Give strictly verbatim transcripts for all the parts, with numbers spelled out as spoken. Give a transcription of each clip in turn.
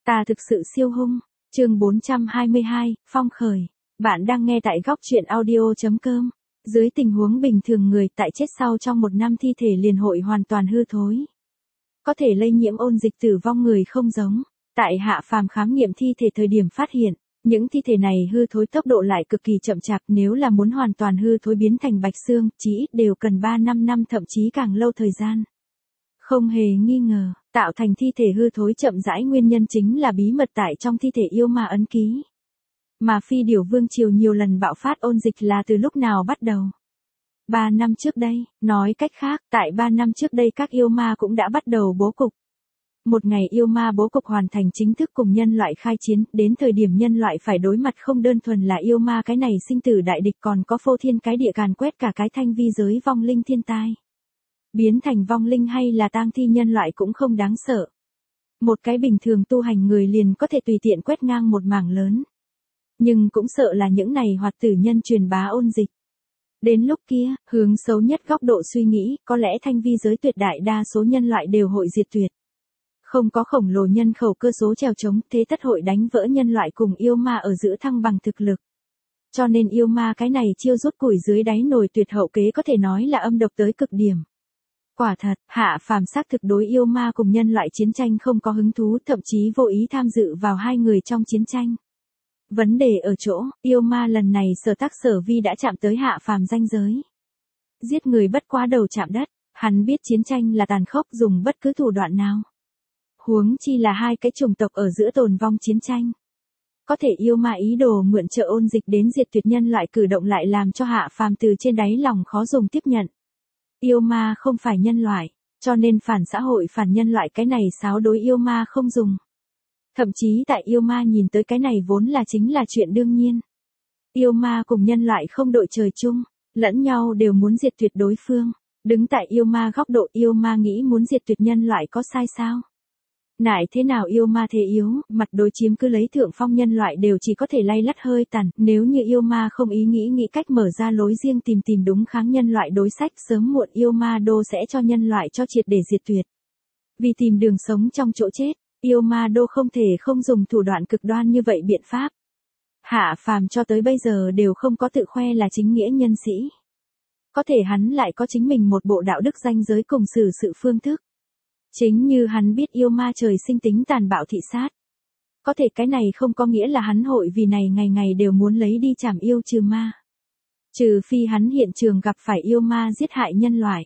Ta thực sự siêu hung. Chương bốn trăm hai mươi hai, Phong khởi. Bạn đang nghe tại góc truyện audio chấm com. Dưới tình huống bình thường người tại chết sau trong một năm thi thể liền hội hoàn toàn hư thối. Có thể lây nhiễm ôn dịch tử vong người không giống. Tại Hạ Phàm khám nghiệm thi thể thời điểm phát hiện, những thi thể này hư thối tốc độ lại cực kỳ chậm chạp, nếu là muốn hoàn toàn hư thối biến thành bạch xương, chí ít đều cần ba năm năm thậm chí càng lâu thời gian. Không hề nghi ngờ, tạo thành thi thể hư thối chậm rãi nguyên nhân chính là bí mật tại trong thi thể yêu ma ấn ký. Mà Phi Điểu Vương triều nhiều lần bạo phát ôn dịch là từ lúc nào bắt đầu? Ba năm trước đây, nói cách khác, tại ba năm trước đây các yêu ma cũng đã bắt đầu bố cục. Một ngày yêu ma bố cục hoàn thành chính thức cùng nhân loại khai chiến, đến thời điểm nhân loại phải đối mặt không đơn thuần là yêu ma cái này sinh tử đại địch, còn có phô thiên cái địa càn quét cả cái thanh vi giới vong linh thiên tai. Biến thành vong linh hay là tang thi nhân loại cũng không đáng sợ. Một cái bình thường tu hành người liền có thể tùy tiện quét ngang một mảng lớn. Nhưng cũng sợ là những này hoạt tử nhân truyền bá ôn dịch. Đến lúc kia, hướng xấu nhất góc độ suy nghĩ, có lẽ thanh vi giới tuyệt đại đa số nhân loại đều hội diệt tuyệt. Không có khổng lồ nhân khẩu cơ số trèo trống, thế tất hội đánh vỡ nhân loại cùng yêu ma ở giữa thăng bằng thực lực. Cho nên yêu ma cái này chiêu rút củi dưới đáy nồi tuyệt hậu kế có thể nói là âm độc tới cực điểm. Quả thật, Hạ Phàm xác thực đối yêu ma cùng nhân loại chiến tranh không có hứng thú, thậm chí vô ý tham dự vào hai người trong chiến tranh. Vấn đề ở chỗ, yêu ma lần này sở tác sở vi đã chạm tới Hạ Phàm ranh giới. Giết người bất quá đầu chạm đất, hắn biết chiến tranh là tàn khốc, dùng bất cứ thủ đoạn nào. Huống chi là hai cái chủng tộc ở giữa tồn vong chiến tranh. Có thể yêu ma ý đồ mượn trợ ôn dịch đến diệt tuyệt nhân loại cử động lại làm cho Hạ Phàm từ trên đáy lòng khó dùng tiếp nhận. Yêu ma không phải nhân loại, cho nên phản xã hội phản nhân loại cái này sáo đối yêu ma không dùng. Thậm chí tại yêu ma nhìn tới cái này vốn là chính là chuyện đương nhiên. Yêu ma cùng nhân loại không đội trời chung, lẫn nhau đều muốn diệt tuyệt đối phương. Đứng tại yêu ma góc độ, yêu ma nghĩ muốn diệt tuyệt nhân loại có sai sao? Nại thế nào yêu ma thế yếu, mặt đối chiếm cứ lấy thượng phong nhân loại đều chỉ có thể lay lắt hơi tàn, nếu như yêu ma không ý nghĩ nghĩ cách mở ra lối riêng tìm tìm đúng kháng nhân loại đối sách, sớm muộn yêu ma đô sẽ cho nhân loại cho triệt để diệt tuyệt. Vì tìm đường sống trong chỗ chết, yêu ma đô không thể không dùng thủ đoạn cực đoan như vậy biện pháp. Hạ Phàm cho tới bây giờ đều không có tự khoe là chính nghĩa nhân sĩ. Có thể hắn lại có chính mình một bộ đạo đức ranh giới cùng xử sự phương thức. Chính như hắn biết yêu ma trời sinh tính tàn bạo thị sát. Có thể cái này không có nghĩa là hắn hội vì này ngày ngày đều muốn lấy đi chảm yêu trừ ma. Trừ phi hắn hiện trường gặp phải yêu ma giết hại nhân loại.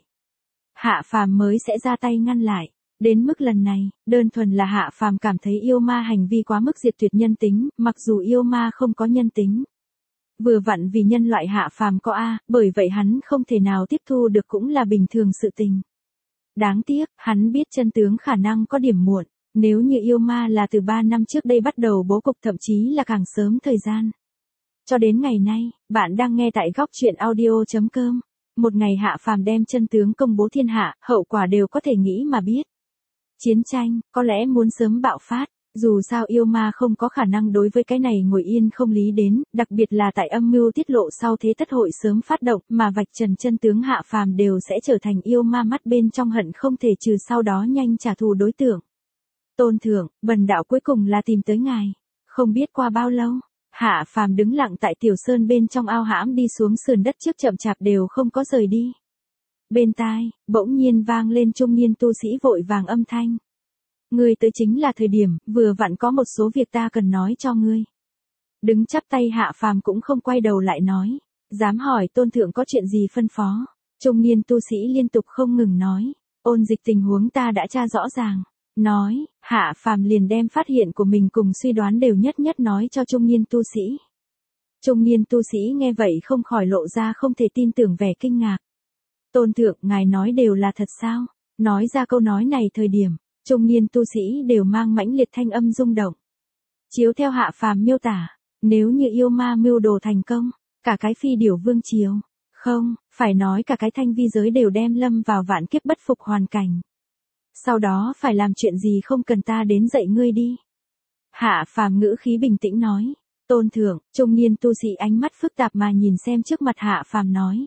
Hạ Phàm mới sẽ ra tay ngăn lại. Đến mức lần này, đơn thuần là Hạ Phàm cảm thấy yêu ma hành vi quá mức diệt tuyệt nhân tính, mặc dù yêu ma không có nhân tính. Vừa vặn vì nhân loại Hạ Phàm có A, bởi vậy hắn không thể nào tiếp thu được cũng là bình thường sự tình. Đáng tiếc, hắn biết chân tướng khả năng có điểm muộn, nếu như yêu ma là từ ba năm trước đây bắt đầu bố cục, thậm chí là càng sớm thời gian. Cho đến ngày nay, bạn đang nghe tại góc truyện audio chấm com. Một ngày Hạ Phàm đem chân tướng công bố thiên hạ, hậu quả đều có thể nghĩ mà biết. Chiến tranh, có lẽ muốn sớm bạo phát, dù sao yêu ma không có khả năng đối với cái này ngồi yên không lý đến, đặc biệt là tại âm mưu tiết lộ sau thế tất hội sớm phát động, mà vạch trần chân tướng Hạ Phàm đều sẽ trở thành yêu ma mắt bên trong hận không thể trừ, sau đó nhanh trả thù đối tượng. Tôn thượng, bần đạo cuối cùng là tìm tới ngài. Không biết qua bao lâu, Hạ Phàm đứng lặng tại tiểu sơn bên trong ao hãm đi xuống sườn đất trước chậm chạp đều không có rời đi. Bên tai, bỗng nhiên vang lên trung niên tu sĩ vội vàng âm thanh. Ngươi tới chính là thời điểm, vừa vặn có một số việc ta cần nói cho ngươi. Đứng chắp tay Hạ Phàm cũng không quay đầu lại nói. Dám hỏi tôn thượng có chuyện gì phân phó. Trung niên tu sĩ liên tục không ngừng nói. Ôn dịch tình huống ta đã tra rõ ràng. Nói, Hạ Phàm liền đem phát hiện của mình cùng suy đoán đều nhất nhất nói cho trung niên tu sĩ. Trung niên tu sĩ nghe vậy không khỏi lộ ra không thể tin tưởng vẻ kinh ngạc. Tôn thượng, ngài nói đều là thật sao? Nói ra câu nói này thời điểm, trung niên tu sĩ đều mang mãnh liệt thanh âm rung động. Chiếu theo Hạ Phàm miêu tả, nếu như yêu ma mưu đồ thành công, cả cái Phi Điểu Vương triều, không, phải nói cả cái thanh vi giới đều đem lâm vào vạn kiếp bất phục hoàn cảnh. Sau đó phải làm chuyện gì không cần ta đến dạy ngươi đi. Hạ Phàm ngữ khí bình tĩnh nói. Tôn thượng, trung niên tu sĩ ánh mắt phức tạp mà nhìn xem trước mặt Hạ Phàm nói.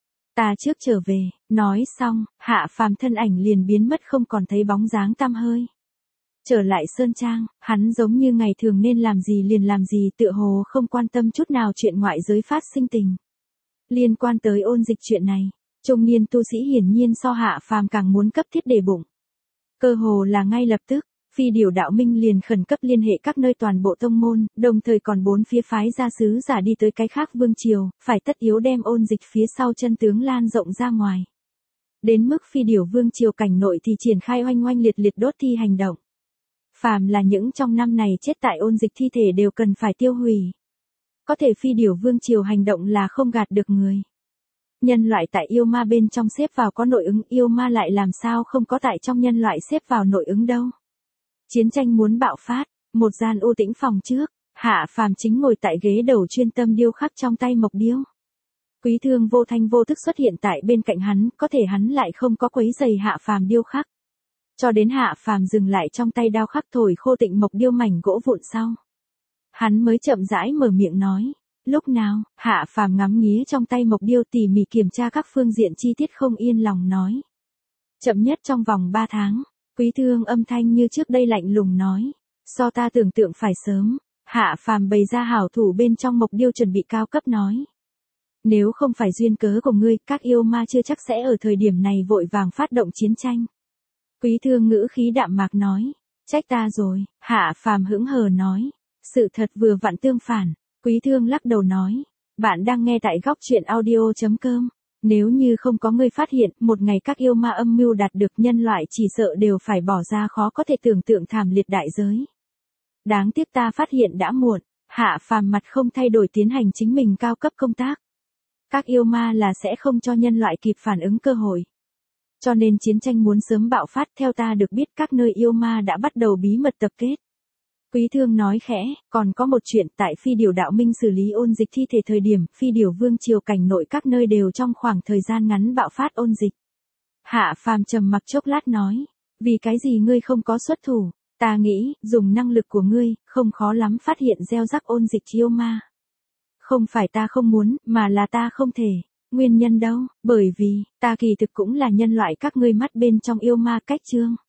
Ta trước trở về, nói xong, Hạ Phàm thân ảnh liền biến mất không còn thấy bóng dáng tăm hơi. Trở lại Sơn Trang, hắn giống như ngày thường nên làm gì liền làm gì, tựa hồ không quan tâm chút nào chuyện ngoại giới phát sinh tình. Liên quan tới ôn dịch chuyện này, trung niên tu sĩ hiển nhiên so Hạ Phàm càng muốn cấp thiết để bụng. Cơ hồ là ngay lập tức, Phi Điểu Đạo Minh liền khẩn cấp liên hệ các nơi toàn bộ tông môn, đồng thời còn bốn phía phái gia sứ giả đi tới cái khác vương triều, phải tất yếu đem ôn dịch phía sau chân tướng lan rộng ra ngoài. Đến mức Phi Điểu vương triều cảnh nội thì triển khai oanh oanh liệt liệt đốt thi hành động. Phàm là những trong năm này chết tại ôn dịch thi thể đều cần phải tiêu hủy. Có thể Phi Điểu vương triều hành động là không gạt được người. Nhân loại tại yêu ma bên trong xếp vào có nội ứng, yêu ma lại làm sao không có tại trong nhân loại xếp vào nội ứng đâu. Chiến tranh muốn bạo phát, một gian u tĩnh phòng trước, Hạ Phàm chính ngồi tại ghế đầu chuyên tâm điêu khắc trong tay mộc điêu. Quý Thương vô thanh vô thức xuất hiện tại bên cạnh hắn, có thể hắn lại không có quấy rầy Hạ Phàm điêu khắc. Cho đến Hạ Phàm dừng lại trong tay đao khắc thổi khô tịnh mộc điêu mảnh gỗ vụn sau. Hắn mới chậm rãi mở miệng nói. Lúc nào, Hạ Phàm ngắm nghía trong tay mộc điêu tỉ mỉ kiểm tra các phương diện chi tiết không yên lòng nói. Chậm nhất trong vòng ba tháng, Quý Thương âm thanh như trước đây lạnh lùng nói. So ta tưởng tượng phải sớm, Hạ Phàm bày ra hảo thủ bên trong mộc điêu chuẩn bị cao cấp nói. Nếu không phải duyên cớ của ngươi, các yêu ma chưa chắc sẽ ở thời điểm này vội vàng phát động chiến tranh. Quý Thương ngữ khí đạm mạc nói. Trách ta rồi, Hạ Phàm hững hờ nói. Sự thật vừa vặn tương phản. Quý Thương lắc đầu nói, bạn đang nghe tại góc truyện audio chấm com. Nếu như không có người phát hiện, một ngày các yêu ma âm mưu đạt được nhân loại chỉ sợ đều phải bỏ ra khó có thể tưởng tượng thảm liệt đại giới. Đáng tiếc ta phát hiện đã muộn, Hạ Phàm mặt không thay đổi tiến hành chính mình cao cấp công tác. Các yêu ma là sẽ không cho nhân loại kịp phản ứng cơ hội. Cho nên chiến tranh muốn sớm bạo phát, theo ta được biết các nơi yêu ma đã bắt đầu bí mật tập kết. Quý Thương nói khẽ, còn có một chuyện, tại Phi Điểu Đạo Minh xử lý ôn dịch thi thể thời điểm, Phi Điểu vương triều cảnh nội các nơi đều trong khoảng thời gian ngắn bạo phát ôn dịch. Hạ Phàm trầm mặc chốc lát nói, vì cái gì ngươi không có xuất thủ, ta nghĩ, dùng năng lực của ngươi, không khó lắm phát hiện gieo rắc ôn dịch yêu ma. Không phải ta không muốn, mà là ta không thể. Nguyên nhân đâu, bởi vì, ta kỳ thực cũng là nhân loại các ngươi mắt bên trong yêu ma cách chương.